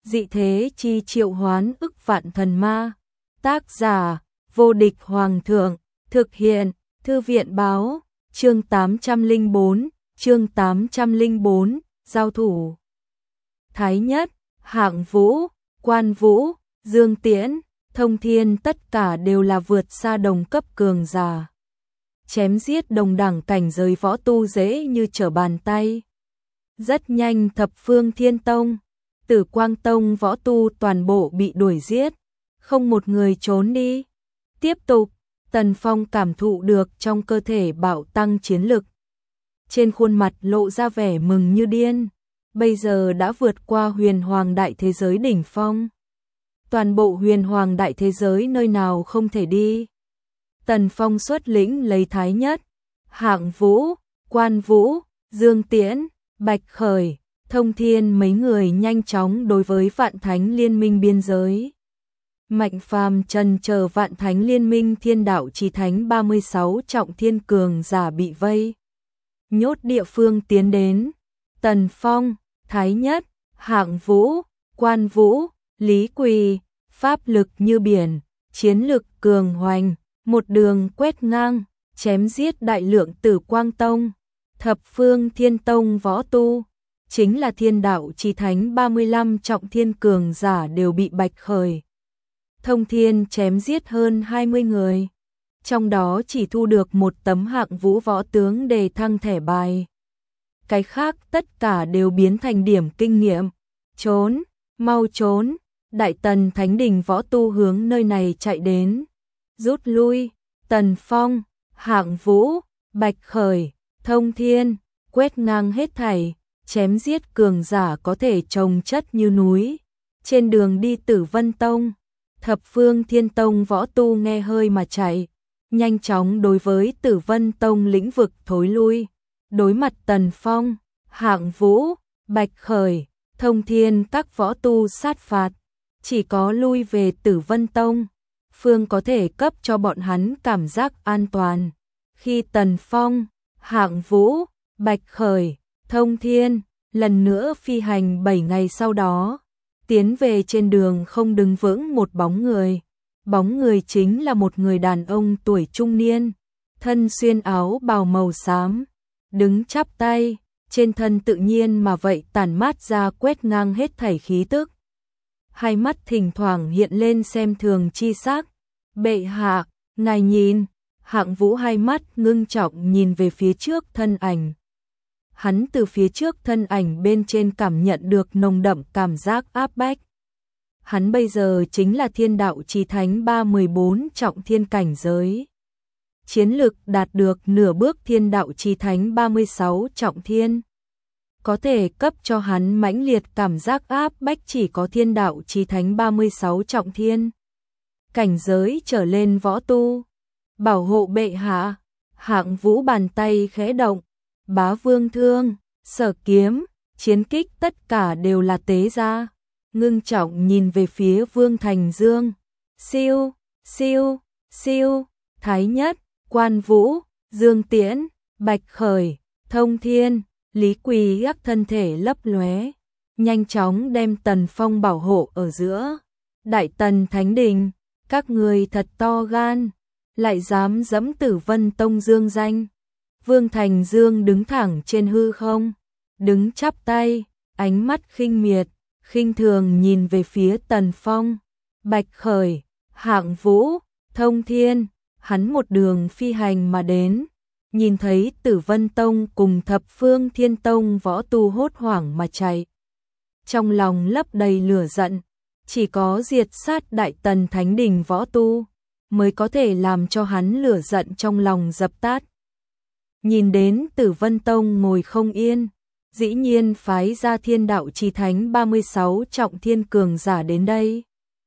dị thế chi triệu hoán ức vạn thần ma. Tác giả, vô địch hoàng thượng, thực hiện, thư viện báo, chương 804, giao thủ. Thái Nhất, Hạng Vũ, Quan Vũ, Dương Tiễn, Thông Thiên tất cả đều là vượt xa đồng cấp cường giả. Chém giết đồng đẳng cảnh giới võ tu dễ như trở bàn tay. Rất nhanh thập phương Thiên Tông, Tử Quang Tông võ tu toàn bộ bị đuổi giết, không một người trốn đi. Tiếp tục, Tần Phong cảm thụ được trong cơ thể bạo tăng chiến lực. Trên khuôn mặt lộ ra vẻ mừng như điên, bây giờ đã vượt qua huyền hoàng đại thế giới đỉnh phong. Toàn bộ huyền hoàng đại thế giới nơi nào không thể đi. Tần Phong xuất lĩnh lấy Thái Nhất, Hạng Vũ, Quan Vũ, Dương Tiễn, Bạch Khởi, Thông Thiên mấy người nhanh chóng đối với Vạn Thánh Liên Minh biên giới. Mạnh Phàm trần chờ Vạn Thánh Liên Minh Thiên Đạo Chí Thánh 36 trọng thiên cường giả bị vây nhốt địa phương tiến đến. Tần Phong, Thái Nhất, Hạng Vũ, Quan Vũ, Lý Quỳ, pháp lực như biển, chiến lực cường hoành, một đường quét ngang, chém giết đại lượng Tử Quang Tông, thập phương Thiên Tông võ tu, chính là Thiên Đạo Chí Thánh 35 trọng thiên cường giả đều bị Bạch Khởi, Thông Thiên chém giết hơn 20 người. Trong đó chỉ thu được một tấm Hạng Vũ võ tướng đề thăng thẻ bài. Cái khác tất cả đều biến thành điểm kinh nghiệm. Trốn, mau trốn, Đại Tần Thánh Đình võ tu hướng nơi này chạy đến. Rút lui, Tần Phong, Hạng Vũ, Bạch Khởi, Thông Thiên, quét ngang hết thảy, chém giết cường giả có thể chồng chất như núi. Trên đường đi Tử Vân Tông, thập phương Thiên Tông võ tu nghe hơi mà chạy, nhanh chóng đối với Tử Vân Tông lĩnh vực thối lui. Đối mặt Tần Phong, Hạng Vũ, Bạch Khởi, Thông Thiên các võ tu sát phạt, chỉ có lui về Tử Vân Tông, phương có thể cấp cho bọn hắn cảm giác an toàn. Khi Tần Phong, Hạng Vũ, Bạch Khởi, Thông Thiên lần nữa phi hành 7 ngày sau đó, tiến về trên đường không đứng vững một bóng người. Bóng người chính là một người đàn ông tuổi trung niên, thân xuyên áo bào màu xám, đứng chắp tay, trên thân tự nhiên mà vậy tản mát ra quét ngang hết thảy khí tức. Hai mắt thỉnh thoảng hiện lên xem thường chi sắc. Bệ hạ, ngài nhìn. Hạng Vũ hai mắt ngưng trọng nhìn về phía trước thân ảnh. Hắn từ phía trước thân ảnh bên trên cảm nhận được nồng đậm cảm giác áp bách. Hắn bây giờ chính là Thiên Đạo Chí Thánh 314 trọng thiên cảnh giới. Chiến lực đạt được nửa bước Thiên Đạo Chí Thánh 36 trọng thiên. Có thể cấp cho hắn mãnh liệt cảm giác áp bách chỉ có Thiên Đạo Chí Thánh 36 trọng thiên. Cảnh giới trở lên võ tu. Bảo hộ bệ hạ. Hạng Vũ bàn tay khẽ động. Bá Vương thương, Sở kiếm, chiến kích tất cả đều là tế ra. Ngưng trọng nhìn về phía Vương Thành Dương. Siêu, siêu, siêu, Thái Nhất, Quan Vũ, Dương Tiễn, Bạch Khởi, Thông Thiên, Lý Quỳ gác thân thể lấp lóe, nhanh chóng đem Tần Phong bảo hộ ở giữa. Đại Tần Thánh Đình, các người thật to gan, lại dám dẫm Tử Vân Tông dương danh. Vương Thành Dương đứng thẳng trên hư không, đứng chắp tay, ánh mắt khinh miệt, khinh thường nhìn về phía Tần Phong, Bạch Khởi, Hạng Vũ, Thông Thiên. Hắn một đường phi hành mà đến, nhìn thấy Tử Vân Tông cùng thập phương Thiên Tông võ tu hốt hoảng mà chạy. Trong lòng lấp đầy lửa giận, chỉ có diệt sát Đại Tần Thánh Đình võ tu mới có thể làm cho hắn lửa giận trong lòng dập tắt. Nhìn đến Tử Vân Tông ngồi không yên, dĩ nhiên phái ra Thiên Đạo Chí Thánh 36 trọng thiên cường giả đến đây.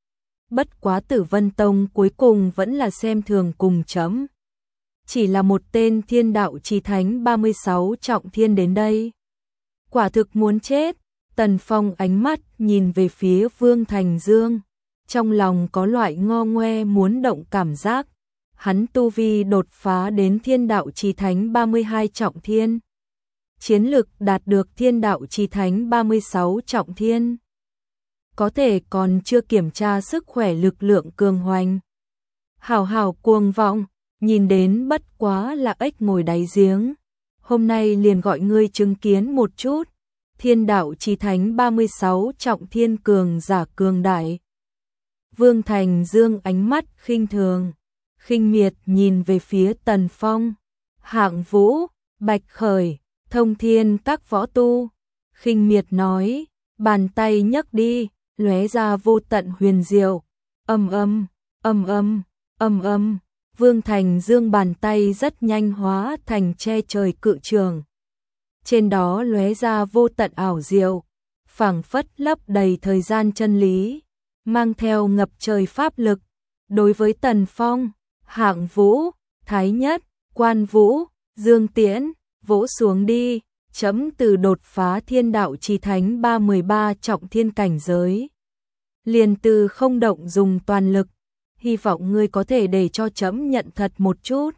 Bất quá Tử Vân Tông cuối cùng vẫn là xem thường cùng chấm. Chỉ là một tên Thiên Đạo Chí Thánh 36 trọng thiên đến đây. Quả thực muốn chết. Tần Phong ánh mắt nhìn về phía Vương Thành Dương, trong lòng có loại ngo ngoe muốn động cảm giác. Hắn tu vi đột phá đến Thiên Đạo Chí Thánh 32 trọng thiên. Chiến lực đạt được Thiên Đạo Chí Thánh 36 trọng thiên. có thể còn chưa kiểm tra sức khỏe lực lượng cường hoành. Hảo hảo cuồng vọng, nhìn đến bất quá là ếch ngồi đáy giếng. Hôm nay liền gọi ngươi chứng kiến một chút. Thiên đạo chí thánh 36 trọng thiên cường giả cường đại. Vương Thành Dương ánh mắt khinh thường, khinh miệt nhìn về phía Tần Phong, Hạng Vũ, Bạch Khởi, Thông Thiên các võ tu. Khinh miệt nói, bàn tay nhấc đi, lóe ra vô tận huyền diệu. Âm âm, âm âm, âm âm. Vương Thành Dương bàn tay rất nhanh hóa thành che trời cự trường. Trên đó lóe ra vô tận ảo diệu, phảng phất lấp đầy thời gian chân lý, mang theo ngập trời pháp lực. Đối với Tần Phong, Hạng Vũ, Thái Nhất, Quan Vũ, Dương Tiễn, vỗ xuống đi, chấm từ đột phá thiên đạo chí thánh 313 trọng thiên cảnh giới. Liền từ không động dùng toàn lực, hy vọng ngươi có thể để cho chấm nhận thật một chút.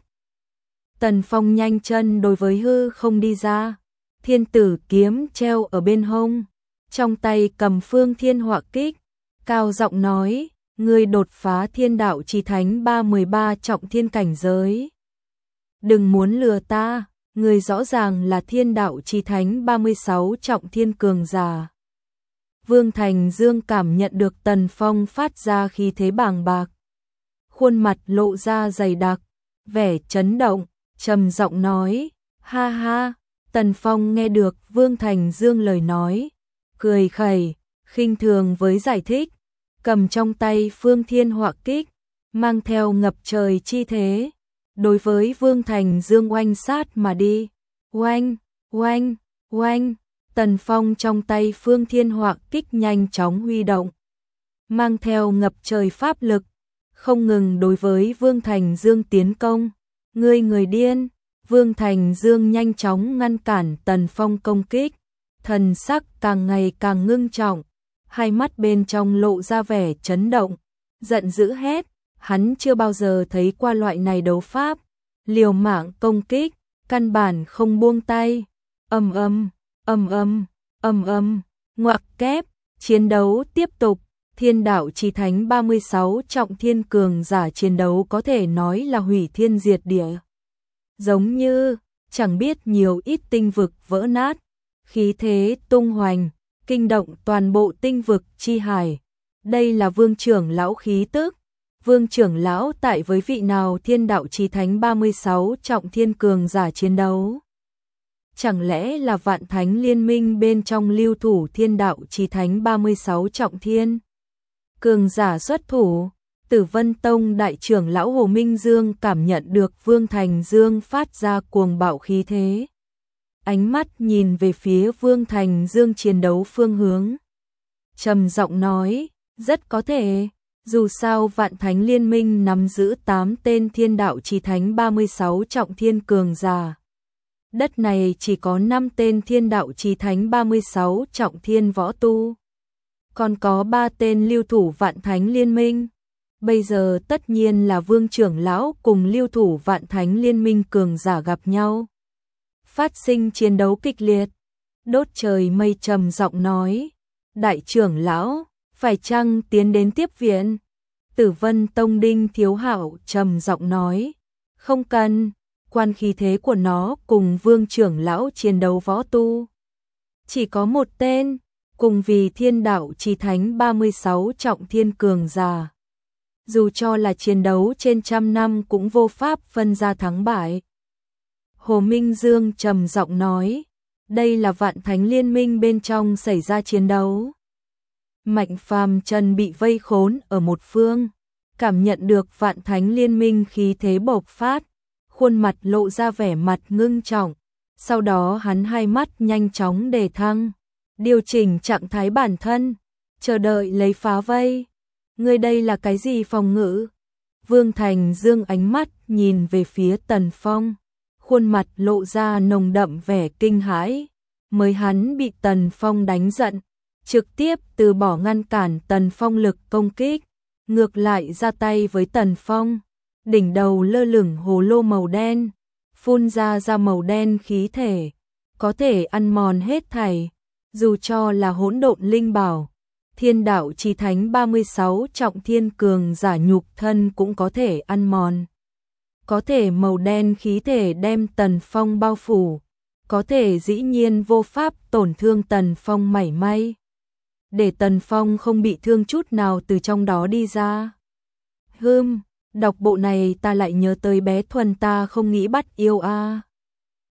Tần Phong nhanh chân đối với hư không đi ra, thiên tử kiếm treo ở bên hông, trong tay cầm phương thiên họa kích, cao giọng nói, ngươi đột phá thiên đạo chí thánh 313 trọng thiên cảnh giới. Đừng muốn lừa ta, ngươi rõ ràng là thiên đạo chí thánh 36 trọng thiên cường giả. Vương Thành Dương cảm nhận được Tần Phong phát ra khí thế bàng bạc, khuôn mặt lộ ra dày đặc, vẻ chấn động, trầm giọng nói, ha ha. Tần Phong nghe được Vương Thành Dương lời nói, cười khẩy, khinh thường với giải thích, cầm trong tay phương thiên họa kích, mang theo ngập trời chi thế, đối với Vương Thành Dương oanh sát mà đi. Oanh, oanh, oanh. Tần Phong trong tay phương thiên họa kích nhanh chóng huy động, mang theo ngập trời pháp lực, không ngừng đối với Vương Thành Dương tiến công. Ngươi người điên. Vương Thành Dương nhanh chóng ngăn cản Tần Phong công kích, thần sắc càng ngày càng ngưng trọng, hai mắt bên trong lộ ra vẻ chấn động, giận dữ hét, hắn chưa bao giờ thấy qua loại này đấu pháp, liều mạng công kích, căn bản không buông tay. Ầm ầm, ầm ầm, ầm ầm, ngoặc kép, chiến đấu tiếp tục. Thiên đạo chí thánh 36 trọng thiên cường giả chiến đấu có thể nói là hủy thiên diệt địa. Giống như, chẳng biết nhiều ít tinh vực vỡ nát, khí thế tung hoành, kinh động toàn bộ tinh vực chi hải. Đây là Vương trưởng lão khí tức. Vương trưởng lão tại với vị nào thiên đạo chí thánh 36 trọng thiên cường giả chiến đấu? Chẳng lẽ là vạn thánh liên minh bên trong lưu thủ thiên đạo chí thánh 36 trọng thiên? Cường giả xuất thủ. Tử Vân Tông đại trưởng lão Hồ Minh Dương cảm nhận được Vương Thành Dương phát ra cuồng bạo khí thế. Ánh mắt nhìn về phía Vương Thành Dương chiến đấu phương hướng. Trầm giọng nói, rất có thể, dù sao vạn thánh liên minh nắm giữ 8 tên thiên đạo chí thánh 36 trọng thiên cường giả. Đất này chỉ có 5 tên thiên đạo chí thánh 36 trọng thiên võ tu. Còn có 3 tên lưu thủ vạn thánh liên minh. Bây giờ tất nhiên là Vương trưởng lão cùng lưu thủ vạn thánh liên minh cường giả gặp nhau. Phát sinh chiến đấu kịch liệt. Đốt trời mây trầm giọng nói, đại trưởng lão, phải chăng tiến đến tiếp viện? Tử Vân Tông Đinh Thiếu Hạo trầm giọng nói, không cần, quan khí thế của nó cùng Vương trưởng lão chiến đấu võ tu. Chỉ có một tên, cùng vì thiên đạo chí thánh 36 trọng thiên cường giả. Dù cho là chiến đấu trên 100 năm cũng vô pháp phân ra thắng bại. Hồ Minh Dương trầm giọng nói, đây là vạn thánh liên minh bên trong xảy ra chiến đấu. Mạnh Phàm Trần bị vây khốn ở một phương, cảm nhận được vạn thánh liên minh khí thế bộc phát, khuôn mặt lộ ra vẻ mặt ngưng trọng, sau đó hắn hai mắt nhanh chóng đề thăng, điều chỉnh trạng thái bản thân, chờ đợi lấy phá vây. Ngươi đây là cái gì phòng ngự? Vương Thành Dương ánh mắt nhìn về phía Tần Phong, khuôn mặt lộ ra nồng đậm vẻ kinh hãi, mới hắn bị Tần Phong đánh giận, trực tiếp từ bỏ ngăn cản Tần Phong lực công kích, ngược lại ra tay với Tần Phong, đỉnh đầu lơ lửng hồ lô màu đen, phun ra màu đen khí thể, có thể ăn mòn hết thảy, dù cho là hỗn độn linh bảo, Thiên đạo chí thánh 36 trọng thiên cường giả nhục thân cũng có thể ăn mòn. Có thể màu đen khí thể đem Tần Phong bao phủ, có thể dĩ nhiên vô pháp tổn thương Tần Phong mảy may. Để Tần Phong không bị thương chút nào từ trong đó đi ra. Đọc bộ này ta lại nhớ tới bé Thuần ta không nghĩ bắt yêu a.